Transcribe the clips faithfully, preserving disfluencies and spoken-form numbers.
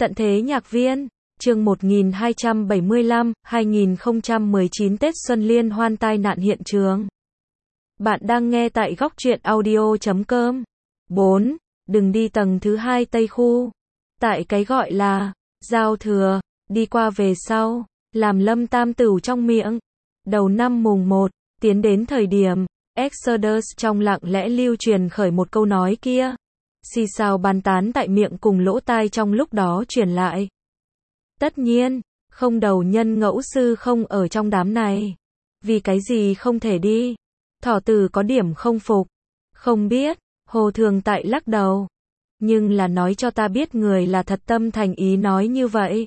Tận thế nhạc viên, chương một nghìn hai trăm bảy mươi lăm, hai nghìn không trăm mười chín Tết Xuân Liên Hoan tai nạn hiện trường. Bạn đang nghe tại góc truyện audio chấm com. bốn. Đừng đi tầng thứ hai Tây Khu. Tại cái gọi là giao thừa, đi qua về sau, làm Lâm Tam Tửu trong miệng. Đầu năm mùng một, tiến đến thời điểm Exodus trong lặng lẽ lưu truyền khởi một câu nói kia. Xì xào bàn tán tại miệng cùng lỗ tai trong lúc đó truyền lại. Tất nhiên, không đầu nhân ngẫu sư không ở trong đám này. Vì cái gì không thể đi? Thỏ tử có điểm không phục. Không biết, Hồ Thường Tại lắc đầu. Nhưng là nói cho ta biết người là thật tâm thành ý nói như vậy.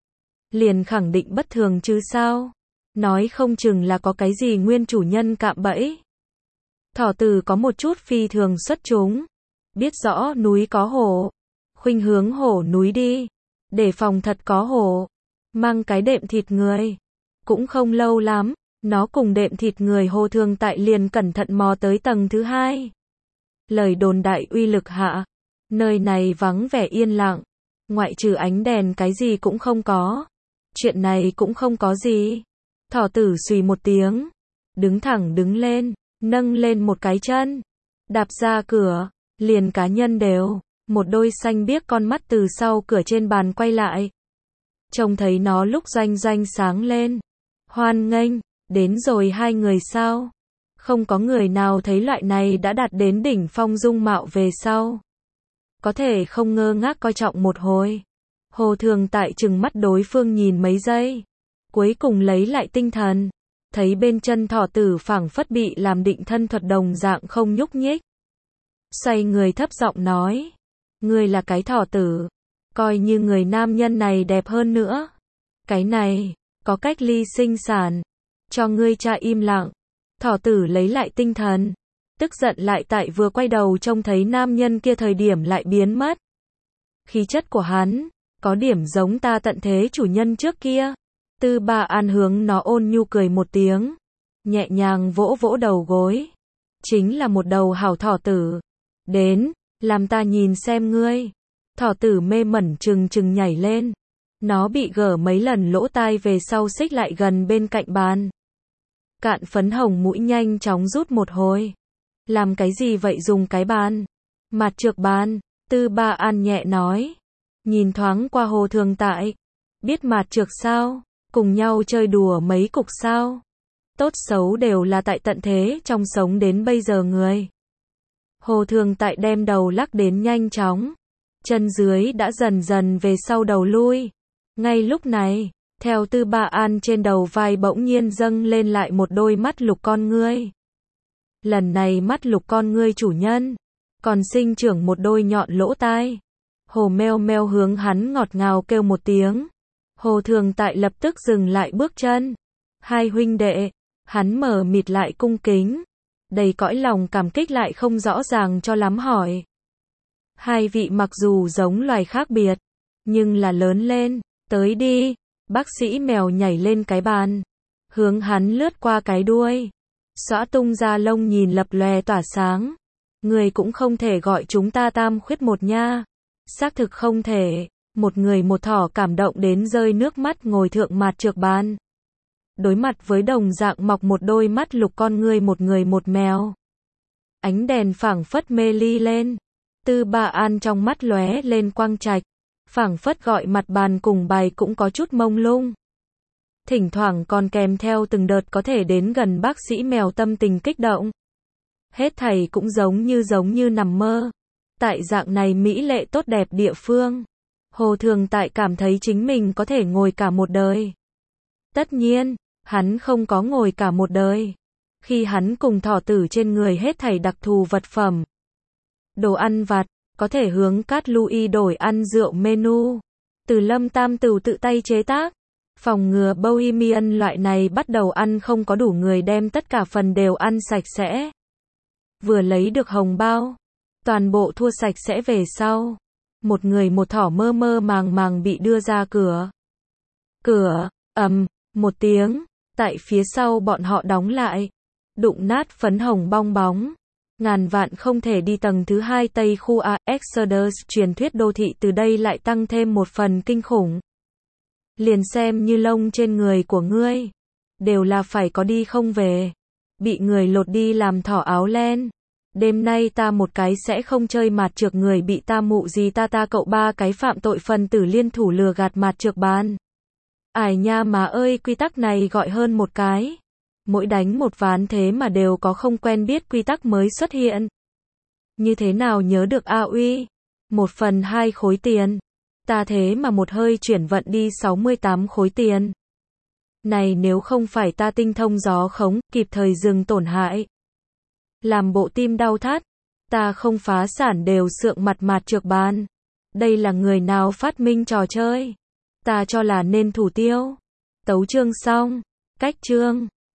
Liền khẳng định bất thường chứ sao? Nói không chừng là có cái gì nguyên chủ nhân cạm bẫy. Thỏ tử có một chút phi thường xuất chúng. Biết rõ núi có hổ, khuynh hướng hổ núi đi, để phòng thật có hổ, mang cái đệm thịt người. Cũng không lâu lắm, nó cùng đệm thịt người Hồ Thường Tại liền cẩn thận mò tới tầng thứ hai. Lời đồn đại uy lực hạ, nơi này vắng vẻ yên lặng, ngoại trừ ánh đèn cái gì cũng không có. Chuyện này cũng không có gì. Thỏ tử xùy một tiếng, đứng thẳng đứng lên, nâng lên một cái chân, đạp ra cửa. Liền cá nhân đều, một đôi xanh biếc con mắt từ sau cửa trên bàn quay lại. Trông thấy nó lúc doanh doanh sáng lên. Hoan nghênh, đến rồi hai người sao? Không có người nào thấy loại này đã đạt đến đỉnh phong dung mạo về sau. Có thể không ngơ ngác coi trọng một hồi. Hồ Thường Tại trừng mắt đối phương nhìn mấy giây. Cuối cùng lấy lại tinh thần. Thấy bên chân thỏ tử phảng phất bị làm định thân thuật đồng dạng không nhúc nhích. Xoay người thấp giọng nói. Ngươi là cái thỏ tử. Coi như người nam nhân này đẹp hơn nữa. Cái này, có cách ly sinh sản. Cho ngươi cha im lặng. Thỏ tử lấy lại tinh thần. Tức giận lại tại vừa quay đầu trông thấy nam nhân kia thời điểm lại biến mất. Khí chất của hắn, có điểm giống ta tận thế chủ nhân trước kia. Tư Ba An hướng nó ôn nhu cười một tiếng. Nhẹ nhàng vỗ vỗ đầu gối. Chính là một đầu hảo thỏ tử. Đến, làm ta nhìn xem ngươi. Thỏ tử mê mẩn trừng trừng nhảy lên. Nó bị gở mấy lần lỗ tai về sau xích lại gần bên cạnh bàn. Cạn phấn hồng mũi nhanh chóng rút một hồi. Làm cái gì vậy dùng cái bàn? Mạt trược bàn, Tư Ba An nhẹ nói. Nhìn thoáng qua Hồ Thường Tại. Biết mạt trược sao? Cùng nhau chơi đùa mấy cục sao? Tốt xấu đều là tại tận thế trong sống đến bây giờ người. Hồ Thường Tại đem đầu lắc đến nhanh chóng. Chân dưới đã dần dần về sau đầu lui. Ngay lúc này, theo Tư Ba An trên đầu vai bỗng nhiên dâng lên lại một đôi mắt lục con ngươi. Lần này mắt lục con ngươi chủ nhân, còn sinh trưởng một đôi nhọn lỗ tai. Hồ meo meo hướng hắn ngọt ngào kêu một tiếng. Hồ Thường Tại lập tức dừng lại bước chân. Hai huynh đệ, hắn mở mịt lại cung kính. Đầy cõi lòng cảm kích lại không rõ ràng cho lắm hỏi. Hai vị mặc dù giống loài khác biệt, nhưng là lớn lên, tới đi. Bác sĩ mèo nhảy lên cái bàn, hướng hắn lướt qua cái đuôi. Xõa tung ra lông nhìn lập lòe tỏa sáng. Người cũng không thể gọi chúng ta tam khuyết một nha. Xác thực không thể. Một người một thỏ cảm động đến rơi nước mắt ngồi thượng mạt trược bàn. Đối mặt với đồng dạng mọc một đôi mắt lục con ngươi một người một mèo. Ánh đèn phảng phất mê ly lên. Tư Ba An trong mắt lóe lên quang trạch. Phảng phất gọi mặt bàn cùng bài cũng có chút mông lung. Thỉnh thoảng còn kèm theo từng đợt có thể đến gần bác sĩ mèo tâm tình kích động. Hết thảy cũng giống như giống như nằm mơ. Tại dạng này mỹ lệ tốt đẹp địa phương. Hồ Thường Tại cảm thấy chính mình có thể ngồi cả một đời. Tất nhiên, hắn không có ngồi cả một đời. Khi hắn cùng thỏ tử trên người hết thảy đặc thù vật phẩm. Đồ ăn vặt, có thể hướng Cát Louis đổi ăn rượu menu. Từ Lâm Tam Tửu tự tay chế tác. Phòng ngừa Bohemian loại này bắt đầu ăn không có đủ người đem tất cả phần đều ăn sạch sẽ. Vừa lấy được hồng bao. Toàn bộ thua sạch sẽ về sau. Một người một thỏ mơ mơ màng màng bị đưa ra cửa. Cửa, ầm, một tiếng, tại phía sau bọn họ đóng lại. Đụng nát phấn hồng bong bóng. Ngàn vạn không thể đi tầng thứ hai Tây khu A, Exodus, truyền thuyết đô thị từ đây lại tăng thêm một phần kinh khủng. Liền xem như lông trên người của ngươi, đều là phải có đi không về. Bị người lột đi làm thỏ áo len. Đêm nay ta một cái sẽ không chơi mạt trược người bị ta mụ gì ta ta cậu ba cái phạm tội phần tử liên thủ lừa gạt mạt trược bàn. Ải nha má ơi, quy tắc này gọi hơn một cái. Mỗi đánh một ván thế mà đều có không quen biết quy tắc mới xuất hiện. Như thế nào nhớ được a uy? Một phần hai khối tiền. Ta thế mà một hơi chuyển vận đi sáu mươi tám khối tiền. Này nếu không phải ta tinh thông gió khống, kịp thời dừng tổn hại. Làm bộ tim đau thắt. Ta không phá sản đều sượng mặt mạt trược bàn. Đây là người nào phát minh trò chơi? Ta cho là nên thủ tiêu. Tấu chương xong. Cách chương.